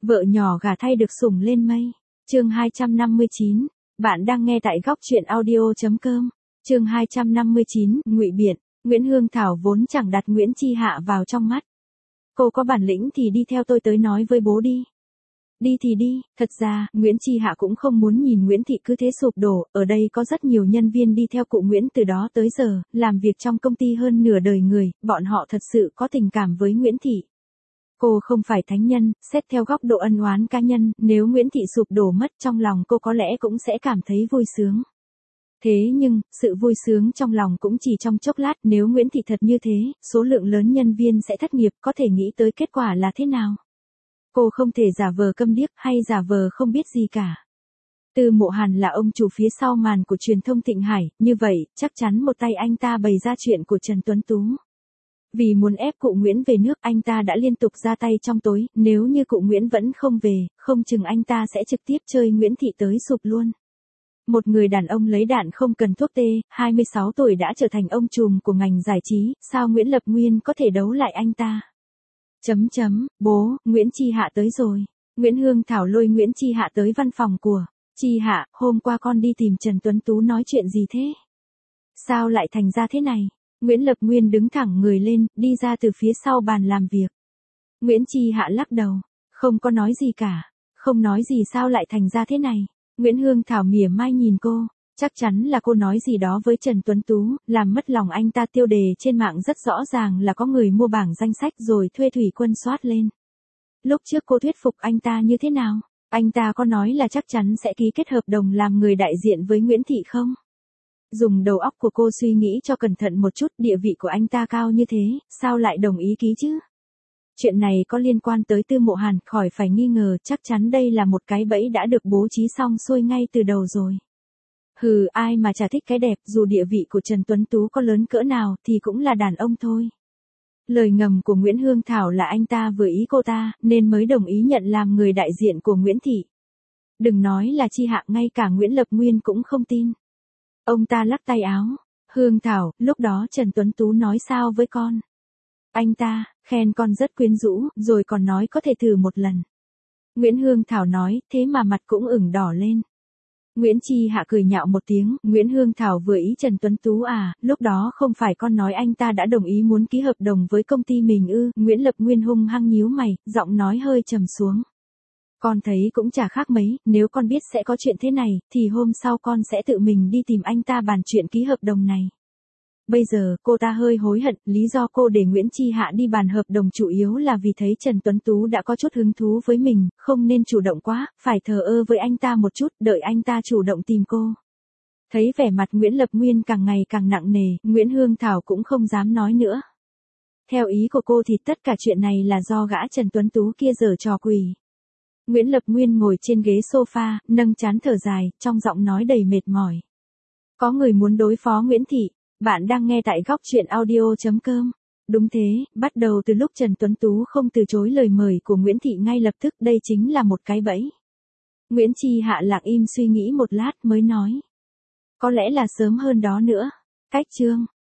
Vợ nhỏ gả thay được sủng lên mây. Chương 259. Bạn đang nghe tại góc truyện audio.com. Chương 259, Ngụy biện. Nguyễn Hương Thảo vốn chẳng đặt Nguyễn Chi Hạ vào trong mắt. Cô có bản lĩnh thì đi theo tôi tới nói với bố đi. Đi thì đi, thật ra, Nguyễn Chi Hạ cũng không muốn nhìn Nguyễn Thị cứ thế sụp đổ, ở đây có rất nhiều nhân viên đi theo cụ Nguyễn từ đó tới giờ, làm việc trong công ty hơn nửa đời người, bọn họ thật sự có tình cảm với Nguyễn Thị. Cô không phải thánh nhân, xét theo góc độ ân oán cá nhân, nếu Nguyễn Thị sụp đổ mất trong lòng cô có lẽ cũng sẽ cảm thấy vui sướng. Thế nhưng, sự vui sướng trong lòng cũng chỉ trong chốc lát, nếu Nguyễn Thị thật như thế, số lượng lớn nhân viên sẽ thất nghiệp, có thể nghĩ tới kết quả là thế nào? Cô không thể giả vờ câm điếc hay giả vờ không biết gì cả. Từ Mộ Hàn là ông chủ phía sau màn của truyền thông Thịnh Hải, như vậy, chắc chắn một tay anh ta bày ra chuyện của Trần Tuấn Tú. Vì muốn ép cụ Nguyễn về nước, anh ta đã liên tục ra tay trong tối, nếu như cụ Nguyễn vẫn không về, không chừng anh ta sẽ trực tiếp chơi Nguyễn Thị tới sụp luôn. Một người đàn ông lấy đạn không cần thuốc tê, 26 tuổi đã trở thành ông trùm của ngành giải trí, sao Nguyễn Lập Nguyên có thể đấu lại anh ta? Bố, Nguyễn Chi Hạ tới rồi. Nguyễn Hương Thảo lôi Nguyễn Chi Hạ tới văn phòng của. Chi Hạ, hôm qua con đi tìm Trần Tuấn Tú nói chuyện gì thế? Sao lại thành ra thế này? Nguyễn Lập Nguyên đứng thẳng người lên, đi ra từ phía sau bàn làm việc. Nguyễn Chi Hạ lắc đầu. Không có nói gì cả. Không nói gì sao lại thành ra thế này? Nguyễn Hương Thảo mỉa mai nhìn cô. Chắc chắn là cô nói gì đó với Trần Tuấn Tú, làm mất lòng anh ta. Tiêu đề trên mạng rất rõ ràng là có người mua bảng danh sách rồi thuê thủy quân soát lên. Lúc trước cô thuyết phục anh ta như thế nào? Anh ta có nói là chắc chắn sẽ ký kết hợp đồng làm người đại diện với Nguyễn Thị không? Dùng đầu óc của cô suy nghĩ cho cẩn thận một chút, địa vị của anh ta cao như thế, sao lại đồng ý ký chứ? Chuyện này có liên quan tới Tư Mộ Hàn, khỏi phải nghi ngờ, chắc chắn đây là một cái bẫy đã được bố trí xong xuôi ngay từ đầu rồi. Hừ, ai mà chả thích cái đẹp, dù địa vị của Trần Tuấn Tú có lớn cỡ nào thì cũng là đàn ông thôi. Lời ngầm của Nguyễn Hương Thảo là anh ta vừa ý cô ta, nên mới đồng ý nhận làm người đại diện của Nguyễn Thị. Đừng nói là Chi Hạ, ngay cả Nguyễn Lập Nguyên cũng không tin. Ông ta lắc tay áo. Hương Thảo, lúc đó Trần Tuấn Tú nói sao với con? Anh ta, khen con rất quyến rũ, rồi còn nói có thể thử một lần. Nguyễn Hương Thảo nói, thế mà mặt cũng ửng đỏ lên. Nguyễn Chi Hạ cười nhạo một tiếng, Nguyễn Hương Thảo vừa ý Trần Tuấn Tú à, lúc đó không phải con nói anh ta đã đồng ý muốn ký hợp đồng với công ty mình ư? Nguyễn Lập Nguyên hung hăng nhíu mày, giọng nói hơi trầm xuống. Con thấy cũng chả khác mấy, nếu con biết sẽ có chuyện thế này, thì hôm sau con sẽ tự mình đi tìm anh ta bàn chuyện ký hợp đồng này. Bây giờ, cô ta hơi hối hận, lý do cô để Nguyễn Chi Hạ đi bàn hợp đồng chủ yếu là vì thấy Trần Tuấn Tú đã có chút hứng thú với mình, không nên chủ động quá, phải thờ ơ với anh ta một chút, đợi anh ta chủ động tìm cô. Thấy vẻ mặt Nguyễn Lập Nguyên càng ngày càng nặng nề, Nguyễn Hương Thảo cũng không dám nói nữa. Theo ý của cô thì tất cả chuyện này là do gã Trần Tuấn Tú kia giở trò quỷ. Nguyễn Lập Nguyên ngồi trên ghế sofa, nâng trán thở dài, trong giọng nói đầy mệt mỏi. Có người muốn đối phó Nguyễn Thị. Bạn đang nghe tại góc truyện audio.com. Đúng thế, bắt đầu từ lúc Trần Tuấn Tú không từ chối lời mời của Nguyễn Thị ngay lập tức, đây chính là một cái bẫy. Nguyễn Chi Hạ lặng im suy nghĩ một lát mới nói. Có lẽ là sớm hơn đó nữa. Cách chương.